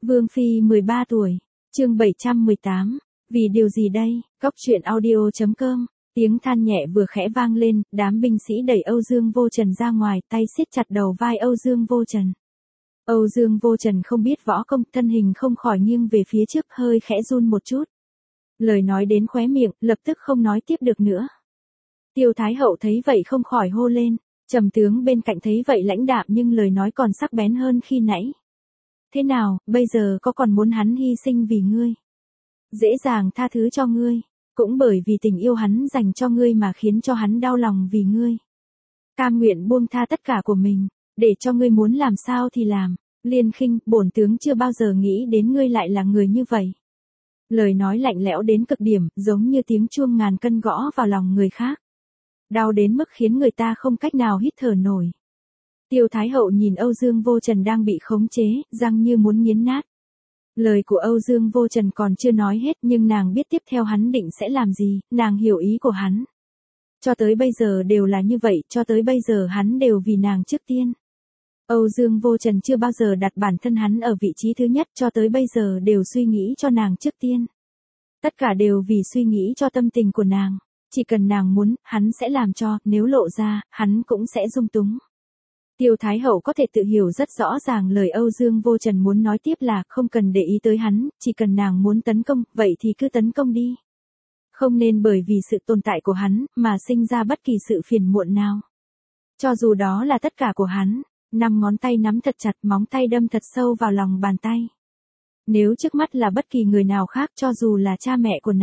Vương Phi 13 tuổi, chương 718, vì điều gì đây, Cóc truyện audio.com, tiếng than nhẹ vừa khẽ vang lên, đám binh sĩ đẩy Âu Dương Vô Trần ra ngoài, tay siết chặt đầu vai Âu Dương Vô Trần. Âu Dương Vô Trần không biết võ công, thân hình không khỏi nghiêng về phía trước hơi khẽ run một chút. Lời nói đến khóe miệng, lập tức không nói tiếp được nữa. Tiêu Thái Hậu thấy vậy không khỏi hô lên, Trầm tướng bên cạnh thấy vậy lãnh đạm nhưng lời nói còn sắc bén hơn khi nãy. Thế nào, bây giờ có còn muốn hắn hy sinh vì ngươi? Dễ dàng tha thứ cho ngươi, cũng bởi vì tình yêu hắn dành cho ngươi mà khiến cho hắn đau lòng vì ngươi. Cam nguyện buông tha tất cả của mình, để cho ngươi muốn làm sao thì làm. Liên Khinh, bổn tướng chưa bao giờ nghĩ đến ngươi lại là người như vậy. Lời nói lạnh lẽo đến cực điểm, giống như tiếng chuông ngàn cân gõ vào lòng người khác. Đau đến mức khiến người ta không cách nào hít thở nổi. Tiêu Thái Hậu nhìn Âu Dương Vô Trần đang bị khống chế, răng như muốn nghiến nát. Lời của Âu Dương Vô Trần còn chưa nói hết nhưng nàng biết tiếp theo hắn định sẽ làm gì, nàng hiểu ý của hắn. Cho tới bây giờ đều là như vậy, cho tới bây giờ hắn đều vì nàng trước tiên. Âu Dương Vô Trần chưa bao giờ đặt bản thân hắn ở vị trí thứ nhất, cho tới bây giờ đều suy nghĩ cho nàng trước tiên. Tất cả đều vì suy nghĩ cho tâm tình của nàng. Chỉ cần nàng muốn, hắn sẽ làm cho, nếu lộ ra, hắn cũng sẽ dung túng. Tiêu Thái Hậu có thể tự hiểu rất rõ ràng lời Âu Dương Vô Trần muốn nói tiếp là không cần để ý tới hắn, chỉ cần nàng muốn tấn công, vậy thì cứ tấn công đi. Không nên bởi vì sự tồn tại của hắn, mà sinh ra bất kỳ sự phiền muộn nào. Cho dù đó là tất cả của hắn, 5 ngón tay nắm thật chặt, móng tay đâm thật sâu vào lòng bàn tay. Nếu trước mắt là bất kỳ người nào khác, cho dù là cha mẹ của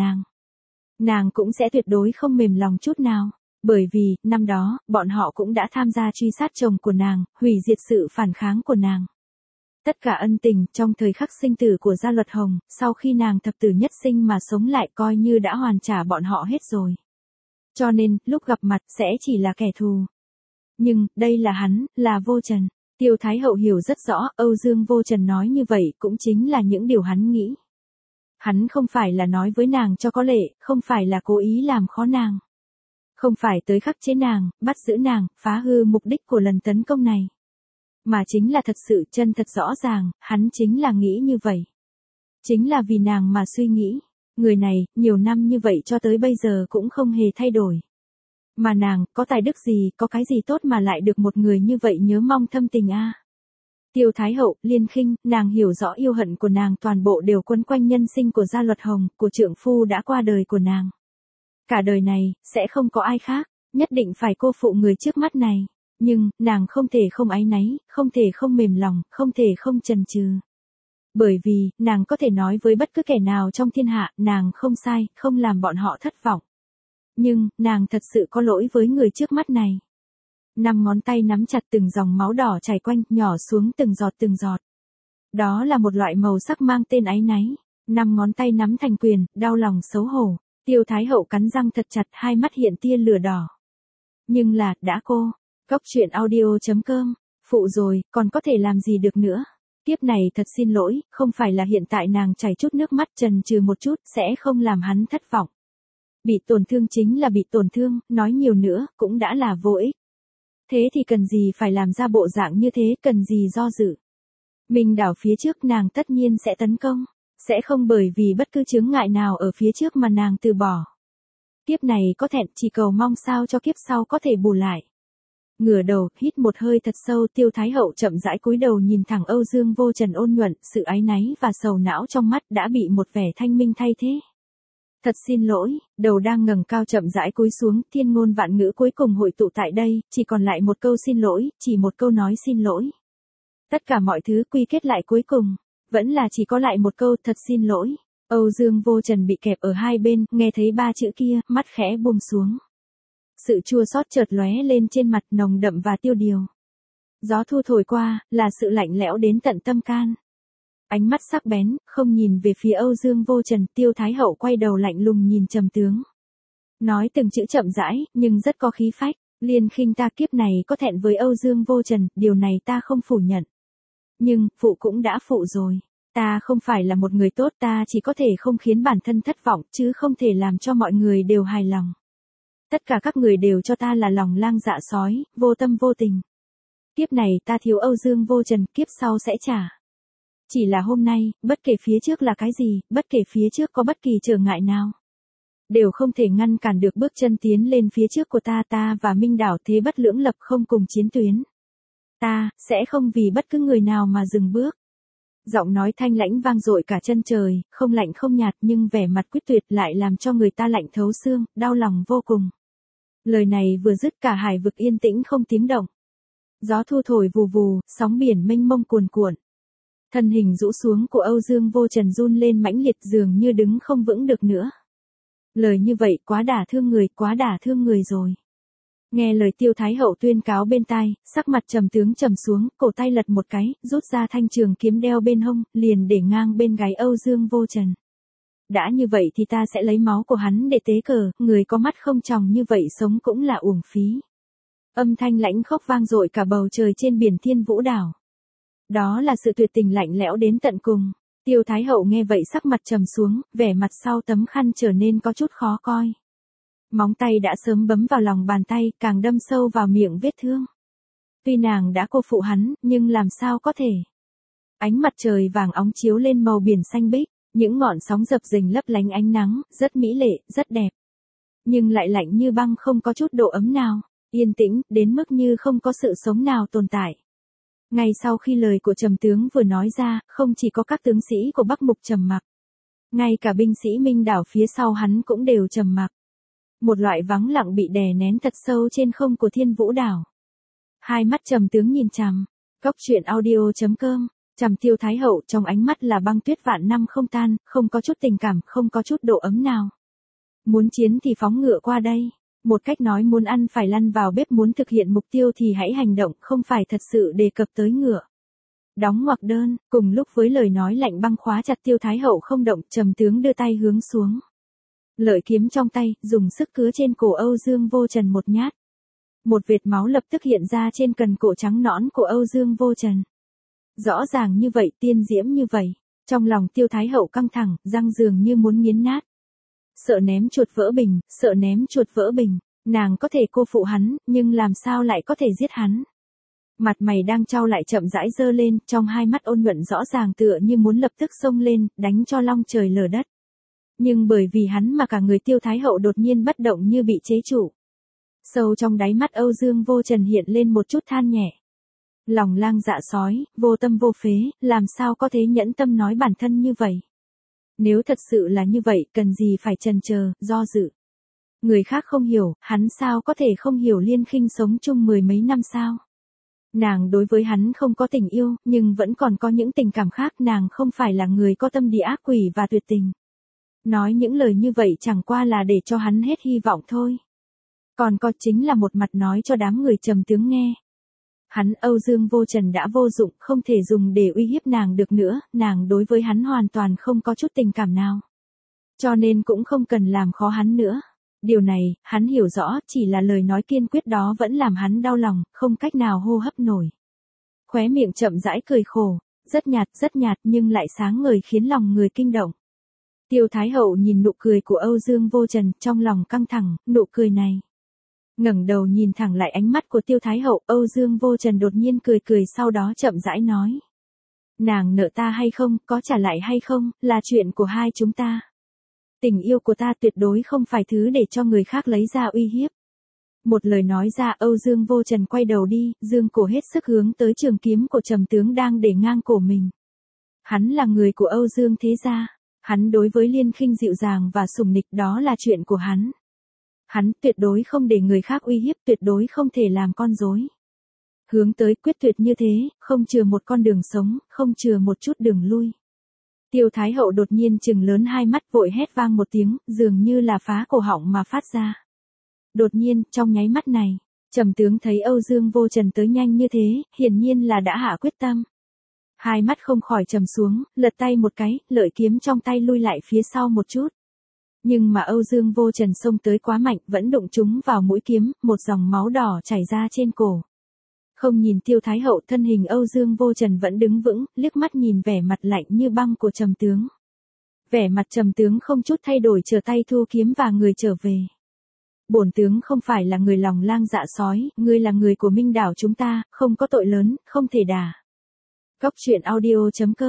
nàng cũng sẽ tuyệt đối không mềm lòng chút nào. Bởi vì, năm đó, bọn họ cũng đã tham gia truy sát chồng của nàng, hủy diệt sự phản kháng của nàng. Tất cả ân tình, trong thời khắc sinh tử của Gia Luật Hồng, sau khi nàng thập tử nhất sinh mà sống lại coi như đã hoàn trả bọn họ hết rồi. Cho nên, lúc gặp mặt, sẽ chỉ là kẻ thù. Nhưng, đây là hắn, là Vô Trần. Tiêu Thái Hậu hiểu rất rõ, Âu Dương Vô Trần nói như vậy cũng chính là những điều hắn nghĩ. Hắn không phải là nói với nàng cho có lệ, không phải là cố ý làm khó nàng. Không phải tới khắc chế nàng, bắt giữ nàng, phá hư mục đích của lần tấn công này. Mà chính là thật sự chân thật rõ ràng, hắn chính là nghĩ như vậy. Chính là vì nàng mà suy nghĩ. Người này, nhiều năm như vậy cho tới bây giờ cũng không hề thay đổi. Mà nàng, có tài đức gì, có cái gì tốt mà lại được một người như vậy nhớ mong thâm tình a? Tiêu Thái Hậu, Liên Khinh, nàng hiểu rõ yêu hận của nàng toàn bộ đều quấn quanh nhân sinh của Gia Luật Hồng, của trượng phu đã qua đời của nàng. Cả đời này, sẽ không có ai khác, nhất định phải cô phụ người trước mắt này. Nhưng, nàng không thể không áy náy, không thể không mềm lòng, không thể không chần chừ. Bởi vì, nàng có thể nói với bất cứ kẻ nào trong thiên hạ, nàng không sai, không làm bọn họ thất vọng. Nhưng, nàng thật sự có lỗi với người trước mắt này. 5 ngón tay nắm chặt từng dòng máu đỏ chảy quanh, nhỏ xuống từng giọt từng giọt. Đó là một loại màu sắc mang tên áy náy. 5 ngón tay nắm thành quyền, đau lòng xấu hổ. Tiêu Thái Hậu cắn răng thật chặt, hai mắt hiện tia lửa đỏ. Nhưng là, đã cô. Cóc truyện audio.com, phụ rồi, còn có thể làm gì được nữa. Tiếp này thật xin lỗi, không phải là hiện tại nàng chảy chút nước mắt chần chừ một chút, sẽ không làm hắn thất vọng. Bị tổn thương chính là bị tổn thương, nói nhiều nữa, cũng đã là vô ích. Thế thì cần gì phải làm ra bộ dạng như thế, cần gì do dự. Mình đảo phía trước nàng tất nhiên sẽ tấn công. Sẽ không bởi vì bất cứ chướng ngại nào ở phía trước mà nàng từ bỏ. Kiếp này có thẹn, chỉ cầu mong sao cho kiếp sau có thể bù lại. Ngửa đầu, hít một hơi thật sâu, Tiêu Thái Hậu chậm rãi cúi đầu nhìn thẳng Âu Dương Vô Trần ôn nhuận, sự áy náy và sầu não trong mắt đã bị một vẻ thanh minh thay thế. Thật xin lỗi, đầu đang ngẩng cao chậm rãi cúi xuống, thiên ngôn vạn ngữ cuối cùng hội tụ tại đây, chỉ còn lại một câu xin lỗi, chỉ một câu nói xin lỗi. Tất cả mọi thứ quy kết lại cuối cùng. Vẫn là chỉ có lại một câu thật xin lỗi. Âu Dương Vô Trần bị kẹp ở hai bên, nghe thấy 3 chữ kia, mắt khẽ buông xuống. Sự chua xót chợt lóe lên trên mặt nồng đậm và tiêu điều. Gió thu thổi qua, là sự lạnh lẽo đến tận tâm can. Ánh mắt sắc bén, không nhìn về phía Âu Dương Vô Trần, Tiêu Thái Hậu quay đầu lạnh lùng nhìn Trầm tướng. Nói từng chữ chậm rãi, nhưng rất có khí phách. Liên Khinh, ta kiếp này có thẹn với Âu Dương Vô Trần, điều này ta không phủ nhận. Nhưng, phụ cũng đã phụ rồi. Ta không phải là một người tốt, ta chỉ có thể không khiến bản thân thất vọng, chứ không thể làm cho mọi người đều hài lòng. Tất cả các người đều cho ta là lòng lang dạ sói, vô tâm vô tình. Kiếp này ta thiếu Âu Dương Vô Trần, kiếp sau sẽ trả. Chỉ là hôm nay, bất kể phía trước là cái gì, bất kể phía trước có bất kỳ trở ngại nào, đều không thể ngăn cản được bước chân tiến lên phía trước của ta và Minh Đảo thế bất lưỡng lập không cùng chiến tuyến. Ta, sẽ không vì bất cứ người nào mà dừng bước. Giọng nói thanh lãnh vang dội cả chân trời, không lạnh không nhạt nhưng vẻ mặt quyết tuyệt lại làm cho người ta lạnh thấu xương, đau lòng vô cùng. Lời này vừa dứt cả hải vực yên tĩnh không tiếng động. Gió thu thổi vù vù, sóng biển mênh mông cuồn cuộn. Thân hình rũ xuống của Âu Dương Vô Trần run lên mãnh liệt dường như đứng không vững được nữa. Lời như vậy quá đả thương người rồi. Nghe lời Tiêu Thái Hậu tuyên cáo bên tai, sắc mặt trầm tướng trầm xuống, cổ tay lật một cái, rút ra thanh trường kiếm đeo bên hông, liền để ngang bên gáy Âu Dương Vô Trần. Đã như vậy thì ta sẽ lấy máu của hắn để tế cờ, người có mắt không tròng như vậy sống cũng là uổng phí. Âm thanh lãnh khốc vang dội cả bầu trời trên biển Thiên Vũ Đảo. Đó là sự tuyệt tình lạnh lẽo đến tận cùng. Tiêu Thái Hậu nghe vậy sắc mặt trầm xuống, vẻ mặt sau tấm khăn trở nên có chút khó coi. Móng tay đã sớm bấm vào lòng bàn tay, càng đâm sâu vào miệng vết thương. Tuy nàng đã cô phụ hắn, nhưng làm sao có thể. Ánh mặt trời vàng óng chiếu lên màu biển xanh biếc, những ngọn sóng dập dềnh lấp lánh ánh nắng, rất mỹ lệ, rất đẹp. Nhưng lại lạnh như băng không có chút độ ấm nào, yên tĩnh, đến mức như không có sự sống nào tồn tại. Ngay sau khi lời của Trầm tướng vừa nói ra, không chỉ có các tướng sĩ của Bắc Mục trầm mặc. Ngay cả binh sĩ Minh Đảo phía sau hắn cũng đều trầm mặc. Một loại vắng lặng bị đè nén thật sâu trên không của Thiên Vũ Đảo. Hai mắt Trầm tướng nhìn chằm. Cốc truyện audio.com. Trầm Tiêu Thái Hậu trong ánh mắt là băng tuyết vạn năm không tan, không có chút tình cảm, không có chút độ ấm nào. Muốn chiến thì phóng ngựa qua đây. Một cách nói muốn ăn phải lăn vào bếp, muốn thực hiện mục tiêu thì hãy hành động, không phải thật sự đề cập tới ngựa. Đóng ngoặc đơn, cùng lúc với lời nói lạnh băng khóa chặt Tiêu Thái Hậu không động, Trầm tướng đưa tay hướng xuống. Lợi kiếm trong tay, dùng sức cứa trên cổ Âu Dương Vô Trần một nhát. Một vệt máu lập tức hiện ra trên cần cổ trắng nõn của Âu Dương Vô Trần. Rõ ràng như vậy, tiên diễm như vậy. Trong lòng Tiêu Thái Hậu căng thẳng, răng dường như muốn nghiến nát. Sợ ném chuột vỡ bình, nàng có thể cô phụ hắn, nhưng làm sao lại có thể giết hắn. Mặt mày đang trao lại chậm rãi dơ lên, trong hai mắt ôn nhuận rõ ràng tựa như muốn lập tức xông lên, đánh cho long trời lở đất. Nhưng bởi vì hắn mà cả người Tiêu Thái Hậu đột nhiên bất động như bị chế trụ. Sâu trong đáy mắt Âu Dương Vô Trần hiện lên một chút than nhẹ. Lòng lang dạ sói, vô tâm vô phế, làm sao có thể nhẫn tâm nói bản thân như vậy. Nếu thật sự là như vậy, cần gì phải chần chờ, do dự. Người khác không hiểu, hắn sao có thể không hiểu Liên Khinh sống chung mười mấy năm sao. Nàng đối với hắn không có tình yêu, nhưng vẫn còn có những tình cảm khác, nàng không phải là người có tâm địa ác quỷ và tuyệt tình. Nói những lời như vậy chẳng qua là để cho hắn hết hy vọng thôi. Còn có chính là một mặt nói cho đám người Trầm tướng nghe. Hắn Âu Dương Vô Trần đã vô dụng, không thể dùng để uy hiếp nàng được nữa, nàng đối với hắn hoàn toàn không có chút tình cảm nào. Cho nên cũng không cần làm khó hắn nữa. Điều này, hắn hiểu rõ, chỉ là lời nói kiên quyết đó vẫn làm hắn đau lòng, không cách nào hô hấp nổi. Khóe miệng chậm rãi cười khổ, rất nhạt nhưng lại sáng ngời khiến lòng người kinh động. Tiêu Thái Hậu nhìn nụ cười của Âu Dương Vô Trần, trong lòng căng thẳng, nụ cười này. Ngẩng đầu nhìn thẳng lại ánh mắt của Tiêu Thái Hậu, Âu Dương Vô Trần đột nhiên cười sau đó chậm rãi nói. Nàng nợ ta hay không, có trả lại hay không, là chuyện của hai chúng ta. Tình yêu của ta tuyệt đối không phải thứ để cho người khác lấy ra uy hiếp. Một lời nói ra, Âu Dương Vô Trần quay đầu đi, dương cổ hết sức hướng tới trường kiếm của Trầm tướng đang để ngang cổ mình. Hắn là người của Âu Dương thế gia. Hắn đối với Liên Khinh dịu dàng và sủng nịch, đó là chuyện của hắn. Hắn tuyệt đối không để người khác uy hiếp, tuyệt đối không thể làm con rối. Hướng tới quyết tuyệt như thế, không chừa một con đường sống, không chừa một chút đường lui. Tiêu Thái Hậu đột nhiên trừng lớn hai mắt, vội hét vang một tiếng, dường như là phá cổ họng mà phát ra. Đột nhiên, trong nháy mắt này, Trầm tướng thấy Âu Dương Vô Trần tới nhanh như thế, hiển nhiên là đã hạ quyết tâm. Hai mắt không khỏi trầm xuống, lật tay một cái, lợi kiếm trong tay lui lại phía sau một chút. Nhưng mà Âu Dương Vô Trần xông tới quá mạnh, vẫn đụng trúng vào mũi kiếm, một dòng máu đỏ chảy ra trên cổ. Không nhìn Tiêu Thái Hậu, thân hình Âu Dương Vô Trần vẫn đứng vững, liếc mắt nhìn vẻ mặt lạnh như băng của Trầm tướng. Vẻ mặt Trầm tướng không chút thay đổi, trở tay thu kiếm và người trở về. Bổn tướng không phải là người lòng lang dạ sói, ngươi là người của Minh Đảo chúng ta, không có tội lớn, không thể đả. Cốc truyện audio.com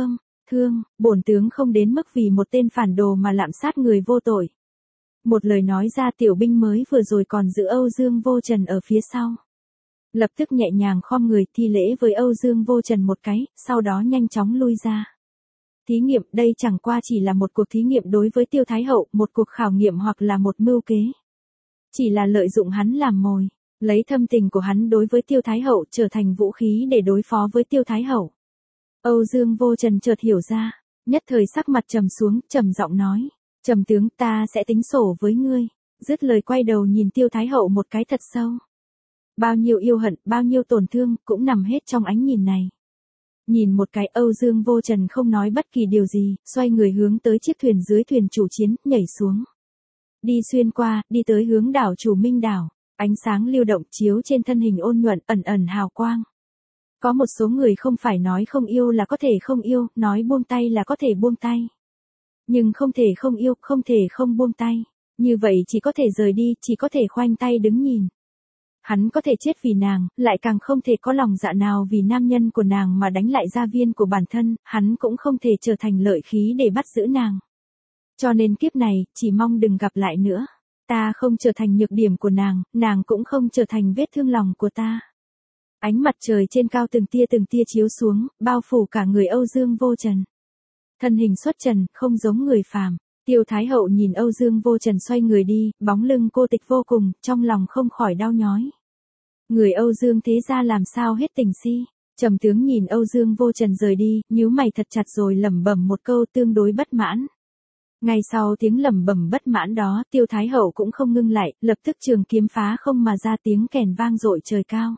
Thương, bổn tướng không đến mức vì một tên phản đồ mà lạm sát người vô tội. Một lời nói ra tiểu binh mới vừa rồi còn giữ Âu Dương Vô Trần ở phía sau. Lập tức nhẹ nhàng khom người thi lễ với Âu Dương Vô Trần một cái, sau đó nhanh chóng lui ra. Thí nghiệm đây chẳng qua chỉ là một cuộc thí nghiệm đối với Tiêu Thái Hậu, một cuộc khảo nghiệm hoặc là một mưu kế. Chỉ là lợi dụng hắn làm mồi, lấy thâm tình của hắn đối với Tiêu Thái Hậu trở thành vũ khí để đối phó với Tiêu Thái Hậu. Âu Dương Vô Trần chợt hiểu ra, nhất thời sắc mặt trầm xuống, trầm giọng nói, Trầm tướng ta sẽ tính sổ với ngươi, dứt lời quay đầu nhìn Tiêu Thái Hậu một cái thật sâu. Bao nhiêu yêu hận, bao nhiêu tổn thương, cũng nằm hết trong ánh nhìn này. Nhìn một cái Âu Dương Vô Trần không nói bất kỳ điều gì, xoay người hướng tới chiếc thuyền dưới thuyền chủ chiến, nhảy xuống. Đi xuyên qua, đi tới hướng đảo Chủ Minh đảo, ánh sáng lưu động chiếu trên thân hình ôn nhuận, ẩn ẩn hào quang. Có một số người không phải nói không yêu là có thể không yêu, nói buông tay là có thể buông tay. Nhưng không thể không yêu, không thể không buông tay. Như vậy chỉ có thể rời đi, chỉ có thể khoanh tay đứng nhìn. Hắn có thể chết vì nàng, lại càng không thể có lòng dạ nào vì nam nhân của nàng mà đánh lại gia viên của bản thân, hắn cũng không thể trở thành lợi khí để bắt giữ nàng. Cho nên kiếp này, chỉ mong đừng gặp lại nữa. Ta không trở thành nhược điểm của nàng cũng không trở thành vết thương lòng của ta. Ánh mặt trời trên cao từng tia chiếu xuống, bao phủ cả người Âu Dương Vô Trần. Thân hình xuất trần, không giống người phàm. Tiêu Thái Hậu nhìn Âu Dương Vô Trần xoay người đi, bóng lưng cô tịch vô cùng, trong lòng không khỏi đau nhói. Người Âu Dương thế ra làm sao hết tình si. Trầm tướng nhìn Âu Dương Vô Trần rời đi, nhíu mày thật chặt rồi lẩm bẩm một câu tương đối bất mãn. Ngay sau tiếng lẩm bẩm bất mãn đó, Tiêu Thái Hậu cũng không ngưng lại, lập tức trường kiếm phá không mà ra tiếng kèn vang dội trời cao.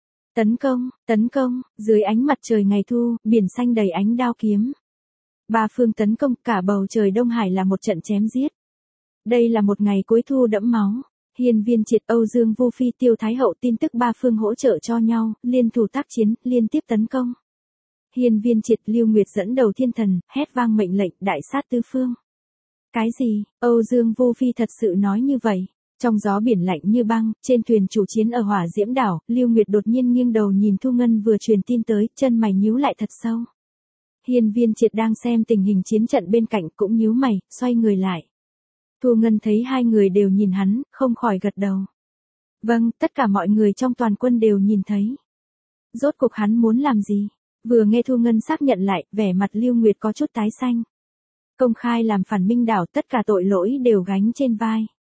Tấn công, dưới ánh mặt trời ngày thu, biển xanh đầy ánh đao kiếm. Ba phương tấn công, cả bầu trời Đông Hải là một trận chém giết. Đây là một ngày cuối thu đẫm máu. Hiên Viên Triệt, Âu Dương Vu Phi, Tiêu Thái Hậu tin tức ba phương hỗ trợ cho nhau, liên thủ tác chiến, liên tiếp tấn công. Hiên Viên Triệt, Lưu Nguyệt dẫn đầu thiên thần, hét vang mệnh lệnh, đại sát tứ phương. Cái gì? Âu Dương Vu Phi thật sự nói như vậy? Trong gió biển lạnh như băng, trên thuyền chủ chiến ở Hỏa Diễm đảo, Lưu Nguyệt đột nhiên nghiêng đầu nhìn Thu Ngân vừa truyền tin tới, chân mày nhíu lại thật sâu. Hiên Viên Triệt đang xem tình hình chiến trận bên cạnh cũng nhíu mày, xoay người lại. Thu Ngân thấy hai người đều nhìn hắn, không khỏi gật đầu. Vâng, tất cả mọi người trong toàn quân đều nhìn thấy. Rốt cuộc hắn muốn làm gì? Vừa nghe Thu Ngân xác nhận lại, vẻ mặt Lưu Nguyệt có chút tái xanh. Công khai làm phản Minh đảo, tất cả tội lỗi đều gánh trên vai.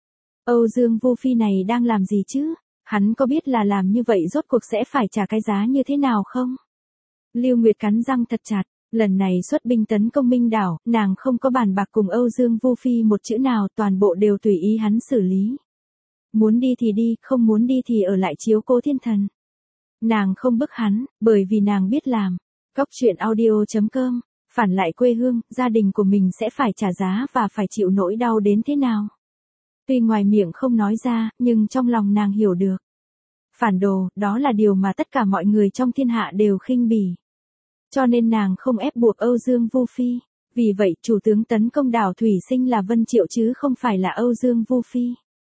Âu Dương Vu Phi này đang làm gì chứ? Hắn có biết là làm như vậy rốt cuộc sẽ phải trả cái giá như thế nào không? Lưu Nguyệt cắn răng thật chặt, lần này xuất binh tấn công Minh đảo, nàng không có bàn bạc cùng Âu Dương Vu Phi một chữ nào, toàn bộ đều tùy ý hắn xử lý. Muốn đi thì đi, không muốn đi thì ở lại chiếu cố thiên thần. Nàng không bức hắn, bởi vì nàng biết làm. Cóc truyện audio.com, phản lại quê hương, gia đình của mình sẽ phải trả giá và phải chịu nỗi đau đến thế nào. Tuy ngoài miệng không nói ra, nhưng trong lòng nàng hiểu được. Phản đồ, đó là điều mà tất cả mọi người trong thiên hạ đều khinh bỉ. Cho nên nàng không ép buộc Âu Dương Vu Phi. Vì vậy, chủ tướng tấn công đảo Thủy Sinh là Vân Triệu chứ không phải là Âu Dương Vu Phi.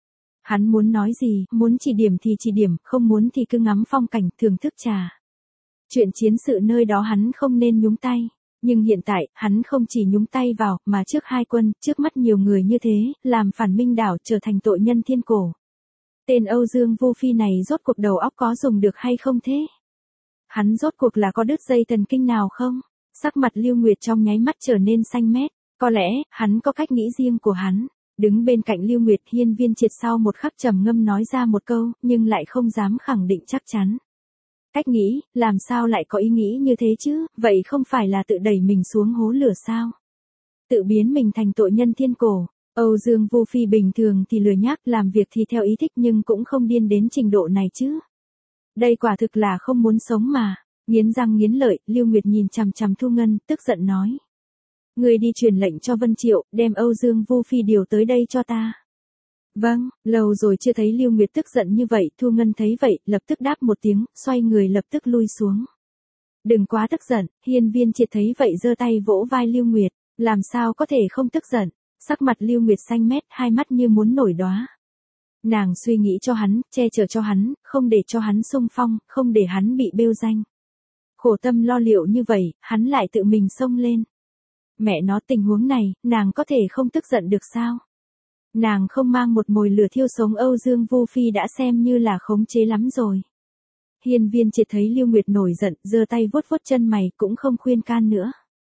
Hắn muốn nói gì, muốn chỉ điểm thì chỉ điểm, không muốn thì cứ ngắm phong cảnh, thưởng thức trà. Chuyện chiến sự nơi đó hắn không nên nhúng tay. Nhưng hiện tại, hắn không chỉ nhúng tay vào, mà trước hai quân, trước mắt nhiều người như thế, làm phản Minh đảo trở thành tội nhân thiên cổ. Tên Âu Dương Vu Phi này rốt cuộc đầu óc có dùng được hay không thế? Hắn rốt cuộc là có đứt dây thần kinh nào không? Sắc mặt Lưu Nguyệt trong nháy mắt trở nên xanh mét. Có lẽ, hắn có cách nghĩ riêng của hắn. Đứng bên cạnh Lưu Nguyệt, Hiên Viên Triệt sau một khắc trầm ngâm nói ra một câu, nhưng lại không dám khẳng định chắc chắn. Cách nghĩ, làm sao lại có ý nghĩ như thế chứ, vậy không phải là tự đẩy mình xuống hố lửa sao? Tự biến mình thành tội nhân thiên cổ. Âu Dương Vu Phi bình thường thì lười nhác, làm việc thì theo ý thích nhưng cũng không điên đến trình độ này chứ. Đây quả thực là không muốn sống mà. Nghiến răng nghiến lợi, Lưu Nguyệt nhìn chằm chằm Thu Ngân, tức giận nói. Người đi truyền lệnh cho Vân Triệu, đem Âu Dương Vu Phi điều tới đây cho ta. Vâng, lâu rồi chưa thấy Lưu Nguyệt tức giận như vậy, Thu Ngân thấy vậy, lập tức đáp một tiếng, xoay người lập tức lui xuống. Đừng quá tức giận, Hiên Viên Triệt thấy vậy giơ tay vỗ vai Lưu Nguyệt, làm sao có thể không tức giận, sắc mặt Lưu Nguyệt xanh mét, hai mắt như muốn nổi đóa. Nàng suy nghĩ cho hắn, che chở cho hắn, không để cho hắn xung phong, không để hắn bị bêu danh. Khổ tâm lo liệu như vậy, hắn lại tự mình xông lên. Mẹ nó, tình huống này, nàng có thể không tức giận được sao? Nàng không mang một mồi lửa thiêu sống Âu Dương Vu Phi đã xem như là khống chế lắm rồi. Hiên Viên Triệt thấy Lưu Nguyệt nổi giận, giơ tay vuốt vuốt chân mày, cũng không khuyên can nữa.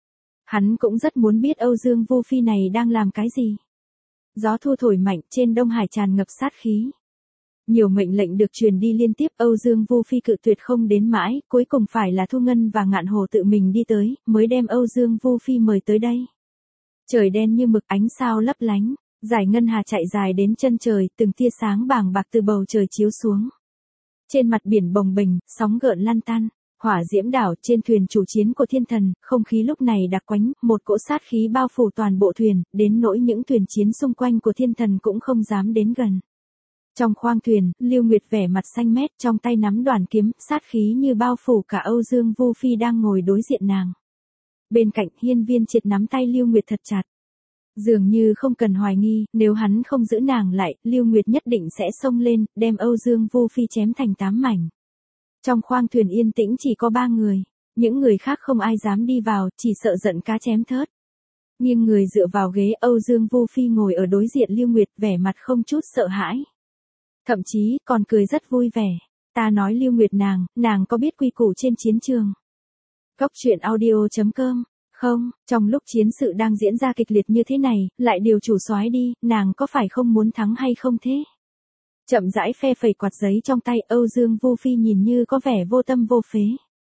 Hắn cũng rất muốn biết Âu Dương Vu Phi này đang làm cái gì. Gió thu thổi mạnh, trên Đông Hải tràn ngập sát khí. Nhiều mệnh lệnh được truyền đi liên tiếp, Âu Dương Vu Phi cự tuyệt không đến mãi, cuối cùng phải là Thu Ngân và Ngạn Hồ tự mình đi tới, mới đem Âu Dương Vu Phi mời tới đây. Trời đen như mực, ánh sao lấp lánh, dải ngân hà chạy dài đến chân trời, từng tia sáng bàng bạc từ bầu trời chiếu xuống. Trên mặt biển bồng bềnh, sóng gợn lan tan, hỏa diễm đảo, trên thuyền chủ chiến của thiên thần, không khí lúc này đặc quánh, một cỗ sát khí bao phủ toàn bộ thuyền, đến nỗi những thuyền chiến xung quanh của thiên thần cũng không dám đến gần. Trong khoang thuyền, Lưu Nguyệt vẻ mặt xanh mét, trong tay nắm đoàn kiếm, sát khí như bao phủ cả Âu Dương Vu Phi đang ngồi đối diện nàng. Bên cạnh, Hiên Viên Triệt nắm tay Lưu Nguyệt thật chặt. Dường như không cần hoài nghi, nếu hắn không giữ nàng lại, Lưu Nguyệt nhất định sẽ xông lên, đem Âu Dương Vu Phi chém thành 8 mảnh. Trong khoang thuyền yên tĩnh chỉ có 3 người, những người khác không ai dám đi vào, chỉ sợ giận cá chém thớt. Nghiêng người dựa vào ghế, Âu Dương Vu Phi ngồi ở đối diện Lưu Nguyệt, vẻ mặt không chút sợ hãi. Thậm chí, còn cười rất vui vẻ. Ta nói Lưu Nguyệt nàng có biết quy củ trên chiến trường. Cốc truyện audio.com. Không, trong lúc chiến sự đang diễn ra kịch liệt như thế này, lại điều chủ soái đi, nàng có phải không muốn thắng hay không thế? Chậm rãi phe phẩy quạt giấy trong tay, Âu Dương Vu Phi nhìn như có vẻ vô tâm vô phế.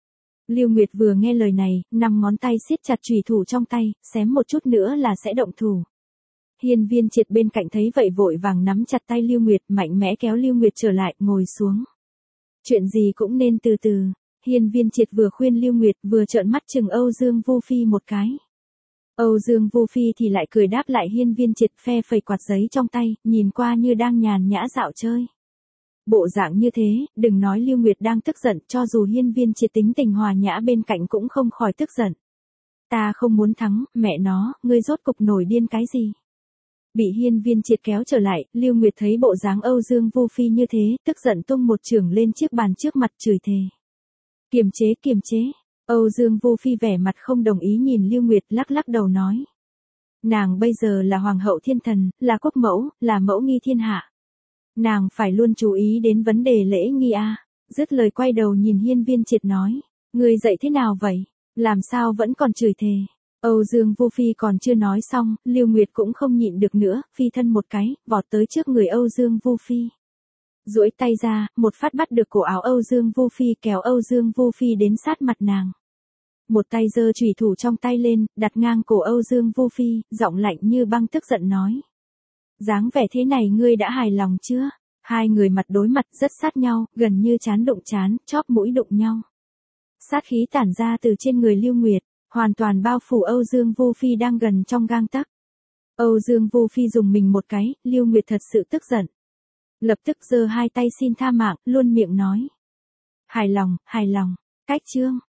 Lưu Nguyệt vừa nghe lời này, 5 ngón tay siết chặt chùy thủ trong tay, xém một chút nữa là sẽ động thủ. Hiên Viên Triệt bên cạnh thấy vậy vội vàng nắm chặt tay Lưu Nguyệt, mạnh mẽ kéo Lưu Nguyệt trở lại, ngồi xuống. Chuyện gì cũng nên từ từ. Hiên Viên Triệt vừa khuyên Lưu Nguyệt, vừa trợn mắt chừng Âu Dương Vu Phi một cái. Âu Dương Vu Phi thì lại cười đáp lại Hiên Viên Triệt, phe phẩy quạt giấy trong tay, nhìn qua như đang nhàn nhã dạo chơi. Bộ dạng như thế, đừng nói Lưu Nguyệt đang tức giận, cho dù Hiên Viên Triệt tính tình hòa nhã bên cạnh cũng không khỏi tức giận. Ta không muốn thắng, mẹ nó, ngươi rốt cục nổi điên cái gì? Bị Hiên Viên Triệt kéo trở lại, Lưu Nguyệt thấy bộ dáng Âu Dương Vu Phi như thế, tức giận tung một chưởng lên chiếc bàn trước mặt, chửi thề. Kiềm chế. Âu Dương Vu Phi vẻ mặt không đồng ý nhìn Lưu Nguyệt, lắc lắc đầu nói. Nàng bây giờ là hoàng hậu thiên thần, là quốc mẫu, là mẫu nghi thiên hạ. Nàng phải luôn chú ý đến vấn đề lễ nghi a. Dứt lời quay đầu nhìn Hiên Viên Triệt nói. Ngươi dạy thế nào vậy? Làm sao vẫn còn chửi thề? Âu Dương Vu Phi còn chưa nói xong, Lưu Nguyệt cũng không nhịn được nữa, phi thân một cái, vọt tới trước người Âu Dương Vu Phi. Duỗi tay ra, một phát bắt được cổ áo Âu Dương Vu Phi, kéo Âu Dương Vu Phi đến sát mặt nàng. Một tay giơ chùy thủ trong tay lên, đặt ngang cổ Âu Dương Vu Phi, giọng lạnh như băng tức giận nói. Dáng vẻ thế này ngươi đã hài lòng chưa? Hai người mặt đối mặt rất sát nhau, gần như trán đụng trán, chóp mũi đụng nhau. Sát khí tản ra từ trên người Lưu Nguyệt, hoàn toàn bao phủ Âu Dương Vu Phi đang gần trong gang tấc. Âu Dương Vu Phi dùng mình một cái, Lưu Nguyệt thật sự tức giận. Lập tức giơ hai tay xin tha mạng, luôn miệng nói. Hài lòng, cách chương.